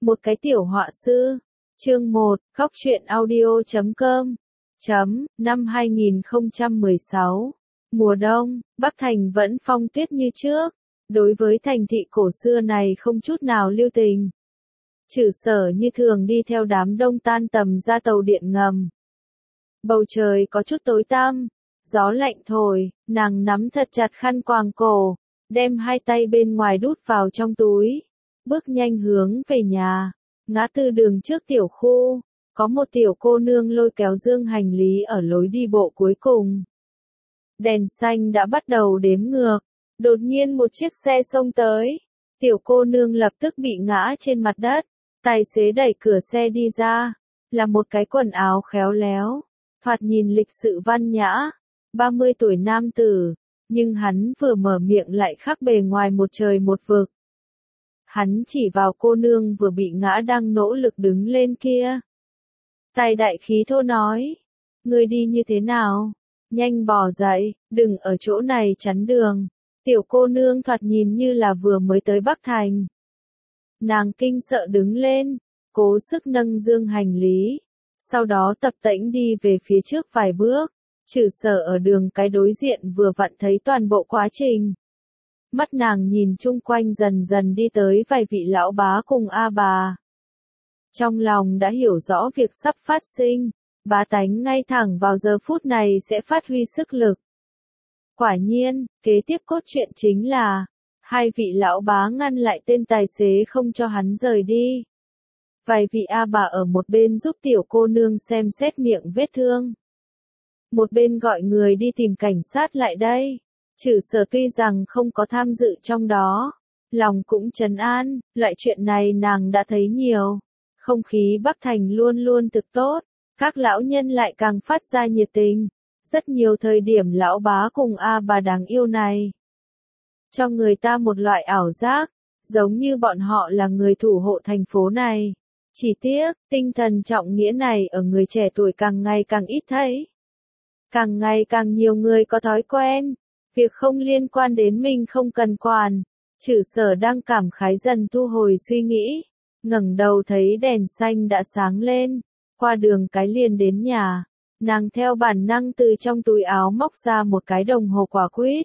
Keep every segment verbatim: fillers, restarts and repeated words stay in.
Một cái tiểu họa sư. Chương một, khóc chuyện audio chấm com. Chấm, năm hai nghìn không trăm mười sáu. Mùa đông, Bắc Thành vẫn phong tuyết như trước. Đối với thành thị cổ xưa này không chút nào lưu tình. Trừ Sở như thường đi theo đám đông tan tầm ra tàu điện ngầm. Bầu trời có chút tối tăm, gió lạnh thổi, nàng nắm thật chặt khăn quàng cổ, đem hai tay bên ngoài đút vào trong túi, bước nhanh hướng về nhà. Ngã tư đường trước tiểu khu, có một tiểu cô nương lôi kéo dương hành lý ở lối đi bộ cuối cùng. Đèn xanh đã bắt đầu đếm ngược, đột nhiên một chiếc xe xông tới, tiểu cô nương lập tức bị ngã trên mặt đất, tài xế đẩy cửa xe đi ra, là một cái quần áo khéo léo, thoạt nhìn lịch sự văn nhã, ba mươi tuổi nam tử, nhưng hắn vừa mở miệng lại khác bề ngoài một trời một vực. Hắn chỉ vào cô nương vừa bị ngã đang nỗ lực đứng lên kia. Tài đại khí thô nói, ngươi đi như thế nào? Nhanh bò dậy, đừng ở chỗ này chắn đường. Tiểu cô nương thoạt nhìn như là vừa mới tới Bắc Thành. Nàng kinh sợ đứng lên, cố sức nâng dương hành lý, sau đó tập tễnh đi về phía trước vài bước. Trừ Sở ở đường cái đối diện vừa vặn thấy toàn bộ quá trình. Mắt nàng nhìn chung quanh dần dần đi tới vài vị lão bá cùng A bà. Trong lòng đã hiểu rõ việc sắp phát sinh, bá tánh ngay thẳng vào giờ phút này sẽ phát huy sức lực. Quả nhiên, kế tiếp cốt truyện chính là, hai vị lão bá ngăn lại tên tài xế không cho hắn rời đi. Vài vị A bà ở một bên giúp tiểu cô nương xem xét miệng vết thương. Một bên gọi người đi tìm cảnh sát lại đây. Trừ Sở tuy rằng không có tham dự trong đó, lòng cũng trấn an, loại chuyện này nàng đã thấy nhiều. Không khí Bắc Thành luôn luôn thực tốt, các lão nhân lại càng phát ra nhiệt tình. Rất nhiều thời điểm lão bá cùng A bà đáng yêu này, cho người ta một loại ảo giác, giống như bọn họ là người thủ hộ thành phố này. Chỉ tiếc, tinh thần trọng nghĩa này ở người trẻ tuổi càng ngày càng ít thấy. Càng ngày càng nhiều người có thói quen. Việc không liên quan đến mình không cần quản. Trừ Sở đang cảm khái dần thu hồi suy nghĩ. Ngẩng đầu thấy đèn xanh đã sáng lên. Qua đường cái liền đến nhà. Nàng theo bản năng từ trong túi áo móc ra một cái đồng hồ quả quýt.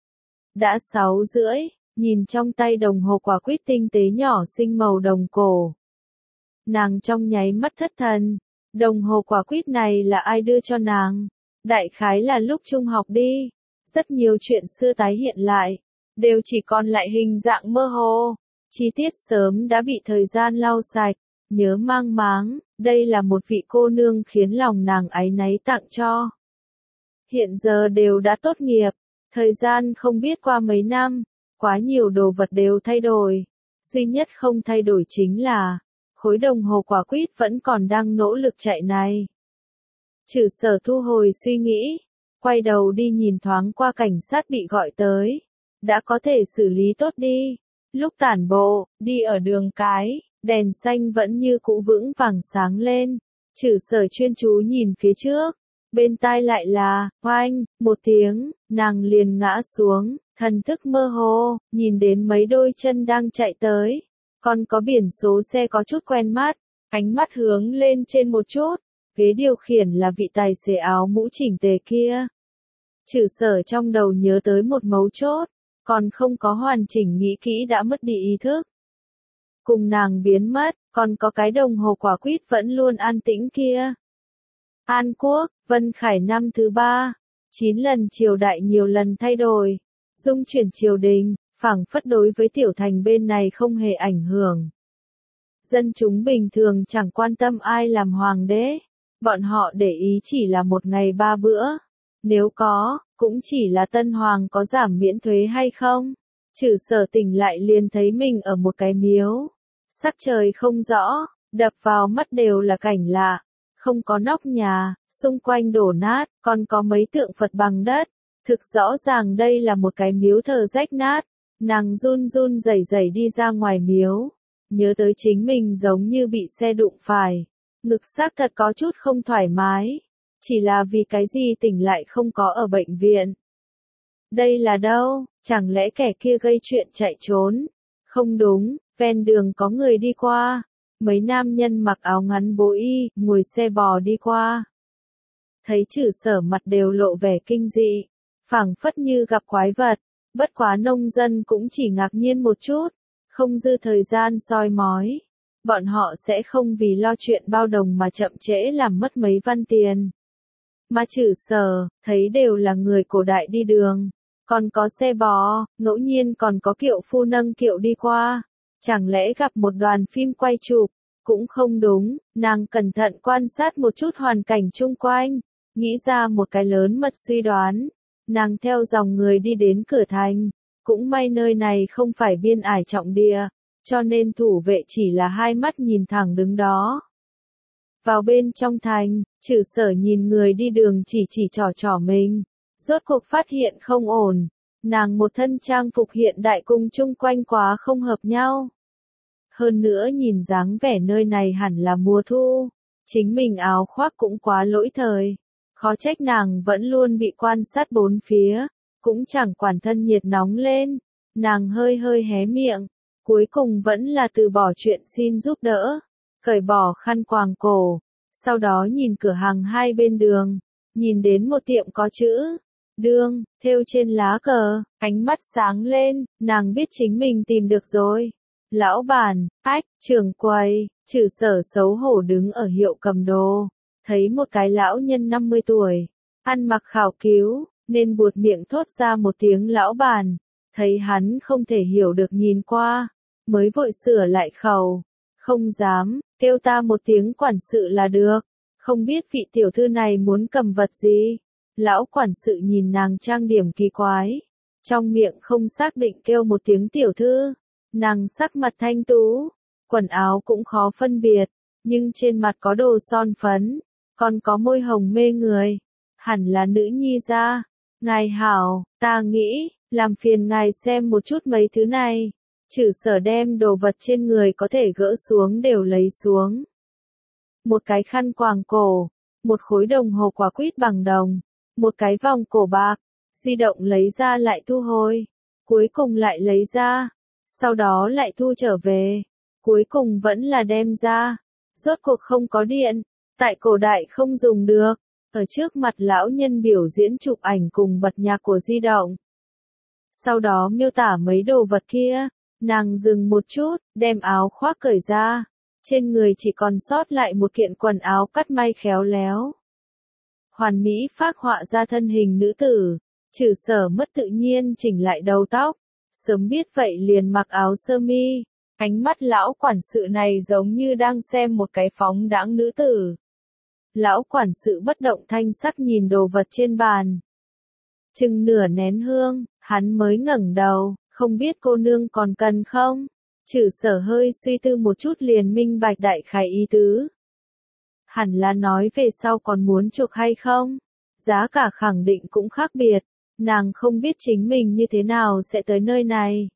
Đã sáu rưỡi, nhìn trong tay đồng hồ quả quýt tinh tế nhỏ xinh màu đồng cổ. Nàng trong nháy mắt thất thần. Đồng hồ quả quýt này là ai đưa cho nàng? Đại khái là lúc trung học đi. Rất nhiều chuyện xưa tái hiện lại, đều chỉ còn lại hình dạng mơ hồ. Chi tiết sớm đã bị thời gian lau sạch, nhớ mang máng, đây là một vị cô nương khiến lòng nàng áy náy tặng cho. Hiện giờ đều đã tốt nghiệp, thời gian không biết qua mấy năm, quá nhiều đồ vật đều thay đổi. Duy nhất không thay đổi chính là, khối đồng hồ quả quýt vẫn còn đang nỗ lực chạy này. Trừ Sở thu hồi suy nghĩ. Quay đầu đi nhìn thoáng qua cảnh sát bị gọi tới. Đã có thể xử lý tốt đi. Lúc tản bộ, đi ở đường cái, đèn xanh vẫn như cũ vững vàng sáng lên. Trừ Sở chuyên chú nhìn phía trước. Bên tai lại là, oanh, một tiếng, nàng liền ngã xuống, thần thức mơ hồ, nhìn đến mấy đôi chân đang chạy tới. Còn có biển số xe có chút quen mắt, ánh mắt hướng lên trên một chút. Ghế điều khiển là vị tài xế áo mũ chỉnh tề kia. Trừ Sở trong đầu nhớ tới một mấu chốt, còn không có hoàn chỉnh nghĩ kỹ đã mất đi ý thức. Cùng nàng biến mất, còn có cái đồng hồ quả quýt vẫn luôn an tĩnh kia. An Quốc, Vân Khải năm thứ ba, chín lần triều đại nhiều lần thay đổi, dung chuyển triều đình, phảng phất đối với tiểu thành bên này không hề ảnh hưởng. Dân chúng bình thường chẳng quan tâm ai làm hoàng đế, bọn họ để ý chỉ là một ngày ba bữa. Nếu có, cũng chỉ là tân hoàng có giảm miễn thuế hay không. Trừ Sở tỉnh lại liền thấy mình ở một cái miếu. Sắc trời không rõ, đập vào mắt đều là cảnh lạ. Không có nóc nhà, xung quanh đổ nát, còn có mấy tượng Phật bằng đất. Thực rõ ràng đây là một cái miếu thờ rách nát. Nàng run run rẩy rẩy đi ra ngoài miếu. Nhớ tới chính mình giống như bị xe đụng phải. Ngực xác thật có chút không thoải mái. Chỉ là vì cái gì tỉnh lại không có ở bệnh viện. Đây là đâu? Chẳng lẽ kẻ kia gây chuyện chạy trốn? Không đúng, ven đường có người đi qua. mấy nam nhân mặc áo ngắn bố y, ngồi xe bò đi qua. Thấy Trử Sở mặt đều lộ vẻ kinh dị, phảng phất như gặp quái vật, bất quá nông dân cũng chỉ ngạc nhiên một chút, không dư thời gian soi mói. Bọn họ sẽ không vì lo chuyện bao đồng mà chậm trễ làm mất mấy văn tiền. Mà Trử Sở, thấy đều là người cổ đại đi đường, còn có xe bò, ngẫu nhiên còn có kiệu phu nâng kiệu đi qua. Chẳng lẽ gặp một đoàn phim quay chụp, cũng không đúng, nàng cẩn thận quan sát một chút hoàn cảnh chung quanh, nghĩ ra một cái lớn mật suy đoán. Nàng theo dòng người đi đến cửa thành, cũng may nơi này không phải biên ải trọng địa, cho nên thủ vệ chỉ là hai mắt nhìn thẳng đứng đó. Vào bên trong thành, Trử Sở nhìn người đi đường chỉ chỉ trỏ trỏ mình, rốt cuộc phát hiện không ổn, nàng một thân trang phục hiện đại cùng chung quanh quá không hợp nhau. Hơn nữa nhìn dáng vẻ nơi này hẳn là mùa thu, chính mình áo khoác cũng quá lỗi thời, khó trách nàng vẫn luôn bị quan sát bốn phía, cũng chẳng quản thân nhiệt nóng lên, nàng hơi hơi hé miệng, cuối cùng vẫn là từ bỏ chuyện xin giúp đỡ, cởi bỏ khăn quàng cổ, sau đó nhìn cửa hàng hai bên đường, nhìn đến một tiệm có chữ Đương thêu trên lá cờ, ánh mắt sáng lên, nàng biết chính mình tìm được rồi. Lão bản, ách, trưởng quầy, Trử Sở xấu hổ đứng ở hiệu cầm đồ, thấy một cái lão nhân năm mươi tuổi, ăn mặc khảo cứu, nên buột miệng thốt ra một tiếng lão bản, thấy hắn không thể hiểu được nhìn qua, mới vội sửa lại khẩu, không dám, kêu ta một tiếng quản sự là được, không biết vị tiểu thư này muốn cầm vật gì. Lão quản sự nhìn nàng trang điểm kỳ quái, trong miệng không xác định kêu một tiếng tiểu thư, nàng sắc mặt thanh tú, quần áo cũng khó phân biệt, nhưng trên mặt có đồ son phấn, còn có môi hồng mê người, hẳn là nữ nhi gia. Ngài hảo, ta nghĩ, làm phiền ngài xem một chút mấy thứ này. Trử Sở đem đồ vật trên người có thể gỡ xuống đều lấy xuống. Một cái khăn quàng cổ, một khối đồng hồ quả quýt bằng đồng, một cái vòng cổ bạc, di động lấy ra lại thu hồi, cuối cùng lại lấy ra, sau đó lại thu trở về, cuối cùng vẫn là đem ra, rốt cuộc không có điện, tại cổ đại không dùng được, ở trước mặt lão nhân biểu diễn chụp ảnh cùng bật nhạc của di động. Sau đó miêu tả mấy đồ vật kia, nàng dừng một chút, đem áo khoác cởi ra, trên người chỉ còn sót lại một kiện quần áo cắt may khéo léo. Hoàn mỹ phác họa ra thân hình nữ tử, Trử Sở mất tự nhiên chỉnh lại đầu tóc, sớm biết vậy liền mặc áo sơ mi, ánh mắt lão quản sự này giống như đang xem một cái phóng đãng nữ tử. Lão quản sự bất động thanh sắc nhìn đồ vật trên bàn. Chừng nửa nén hương, hắn mới ngẩng đầu, không biết cô nương còn cần không? Trử Sở hơi suy tư một chút liền minh bạch đại khái ý tứ. Hẳn là nói về sau còn muốn chuộc hay không? Giá cả khẳng định cũng khác biệt, nàng không biết chính mình như thế nào sẽ tới nơi này.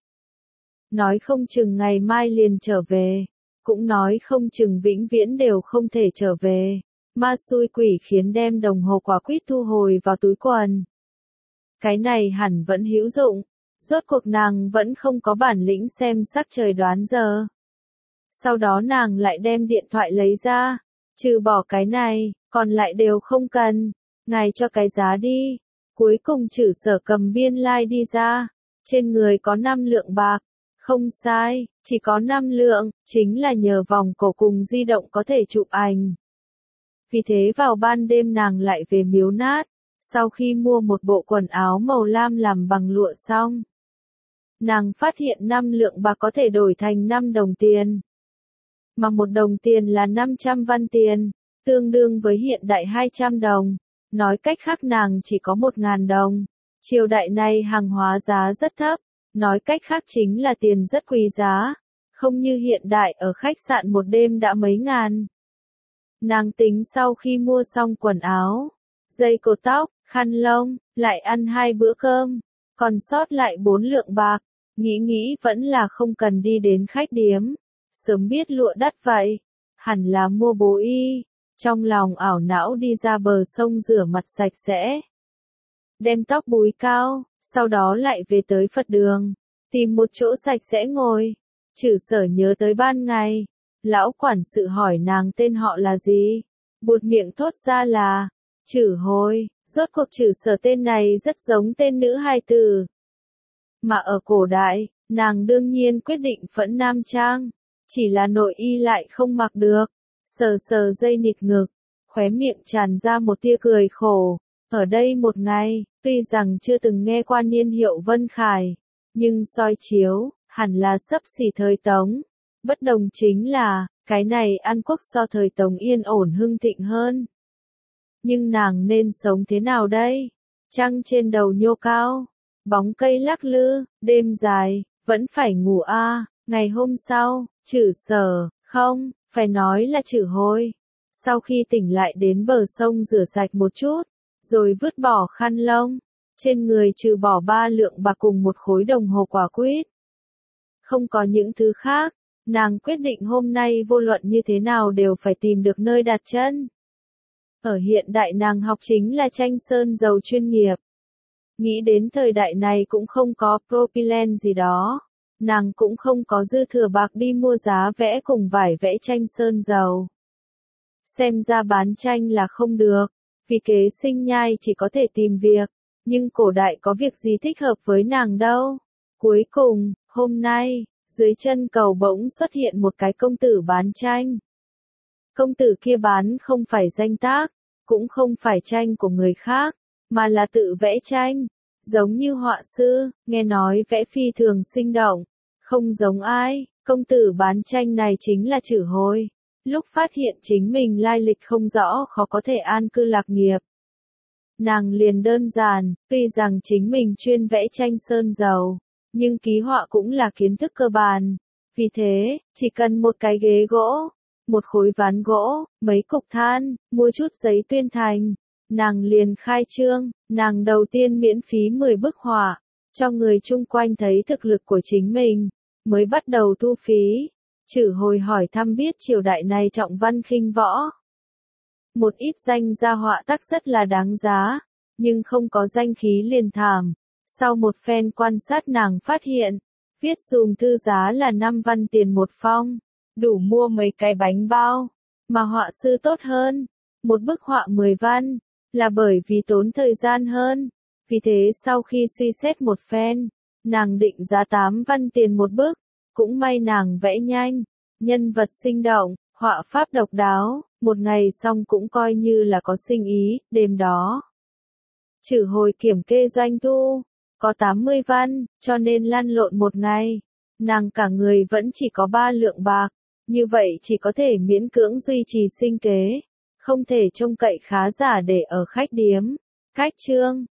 Nói không chừng ngày mai liền trở về, cũng nói không chừng vĩnh viễn đều không thể trở về. Ma xui quỷ khiến đem đồng hồ quả quýt thu hồi vào túi quần. Cái này hẳn vẫn hữu dụng, rốt cuộc nàng vẫn không có bản lĩnh xem sắc trời đoán giờ. Sau đó nàng lại đem điện thoại lấy ra, trừ bỏ cái này, còn lại đều không cần, ngài cho cái giá đi. Cuối cùng Trử Sở cầm biên lai like đi ra, trên người có năm lượng bạc, không sai, chỉ có năm lượng, chính là nhờ vòng cổ cùng di động có thể chụp ảnh. Vì thế vào ban đêm nàng lại về Miếu Nát, sau khi mua một bộ quần áo màu lam làm bằng lụa xong. Nàng phát hiện năm lượng bạc có thể đổi thành năm đồng tiền. Mà một đồng tiền là năm trăm văn tiền, tương đương với hiện đại hai trăm đồng. Nói cách khác nàng chỉ có một nghìn đồng. Triều đại này hàng hóa giá rất thấp, nói cách khác chính là tiền rất quý giá, không như hiện đại ở khách sạn một đêm đã mấy ngàn. Nàng tính sau khi mua xong quần áo, dây cột tóc, khăn lông, lại ăn hai bữa cơm, còn sót lại bốn lượng bạc, nghĩ nghĩ vẫn là không cần đi đến khách điếm, sớm biết lụa đắt vậy, hẳn là mua bố y, trong lòng ảo não đi ra bờ sông rửa mặt sạch sẽ, đem tóc búi cao, sau đó lại về tới Phật đường, tìm một chỗ sạch sẽ ngồi. Trử Sở nhớ tới ban ngày, Lão quản sự hỏi nàng tên họ là gì, buột miệng thốt ra là Trử Hồi. Rốt cuộc Trử Sở tên này rất giống tên nữ hài tử. Mà ở cổ đại, nàng đương nhiên quyết định phẫn nam trang, chỉ là nội y lại không mặc được. Sờ sờ dây nịt ngực, khóe miệng tràn ra một tia cười khổ. Ở đây một ngày, tuy rằng chưa từng nghe qua niên hiệu Vân Khải, nhưng soi chiếu, hẳn là sấp xỉ thời Tống. Bất đồng chính là, cái này An Quốc so thời Tống yên ổn hưng thịnh hơn. Nhưng nàng nên sống thế nào đây? Trăng trên đầu nhô cao, bóng cây lắc lư, đêm dài, vẫn phải ngủ a. À. Ngày hôm sau, Trử Sở, không, phải nói là Trử Hồi. Sau khi tỉnh lại đến bờ sông rửa sạch một chút, rồi vứt bỏ khăn lông, trên người trừ bỏ ba lượng bạc cùng một khối đồng hồ quả quýt. Không có những thứ khác, nàng quyết định hôm nay vô luận như thế nào đều phải tìm được nơi đặt chân. Ở hiện đại nàng học chính là tranh sơn dầu chuyên nghiệp. Nghĩ đến thời đại này cũng không có propylene gì đó. Nàng cũng không có dư thừa bạc đi mua giá vẽ cùng vải vẽ tranh sơn dầu. Xem ra bán tranh là không được, vì kế sinh nhai chỉ có thể tìm việc, nhưng cổ đại có việc gì thích hợp với nàng đâu. Cuối cùng, hôm nay, dưới chân cầu bỗng xuất hiện một cái công tử bán tranh. Công tử kia bán không phải danh tác, cũng không phải tranh của người khác, mà là tự vẽ tranh, giống như họa sư, nghe nói vẽ phi thường sinh động, không giống ai. Công tử bán tranh này chính là Trử Hồi. Lúc phát hiện chính mình lai lịch không rõ khó có thể an cư lạc nghiệp. Nàng liền đơn giản, tuy rằng chính mình chuyên vẽ tranh sơn dầu, nhưng ký họa cũng là kiến thức cơ bản. Vì thế, chỉ cần một cái ghế gỗ, một khối ván gỗ, mấy cục than, mua chút giấy tuyên thành. Nàng liền khai trương, nàng đầu tiên miễn phí mười bức họa, cho người chung quanh thấy thực lực của chính mình, mới bắt đầu thu phí. Trử Hồi hỏi thăm biết triều đại này trọng văn khinh võ. Một ít danh gia họa tác rất là đáng giá, nhưng không có danh khí liền thảm. Sau một phen quan sát nàng phát hiện, viết dùm thư giá là năm văn tiền một phong, đủ mua mấy cái bánh bao, mà họa sư tốt hơn, một bức họa mười văn, là bởi vì tốn thời gian hơn. Vì thế sau khi suy xét một phen, nàng định giá tám văn tiền một bức. Cũng may nàng vẽ nhanh, nhân vật sinh động, họa pháp độc đáo, một ngày xong cũng coi như là có sinh ý. Đêm đó, Trử Hồi kiểm kê doanh thu, có tám mươi văn, cho nên lăn lộn một ngày. Nàng cả người vẫn chỉ có ba lượng bạc, như vậy chỉ có thể miễn cưỡng duy trì sinh kế, không thể trông cậy khá giả để ở khách điếm. Cách chương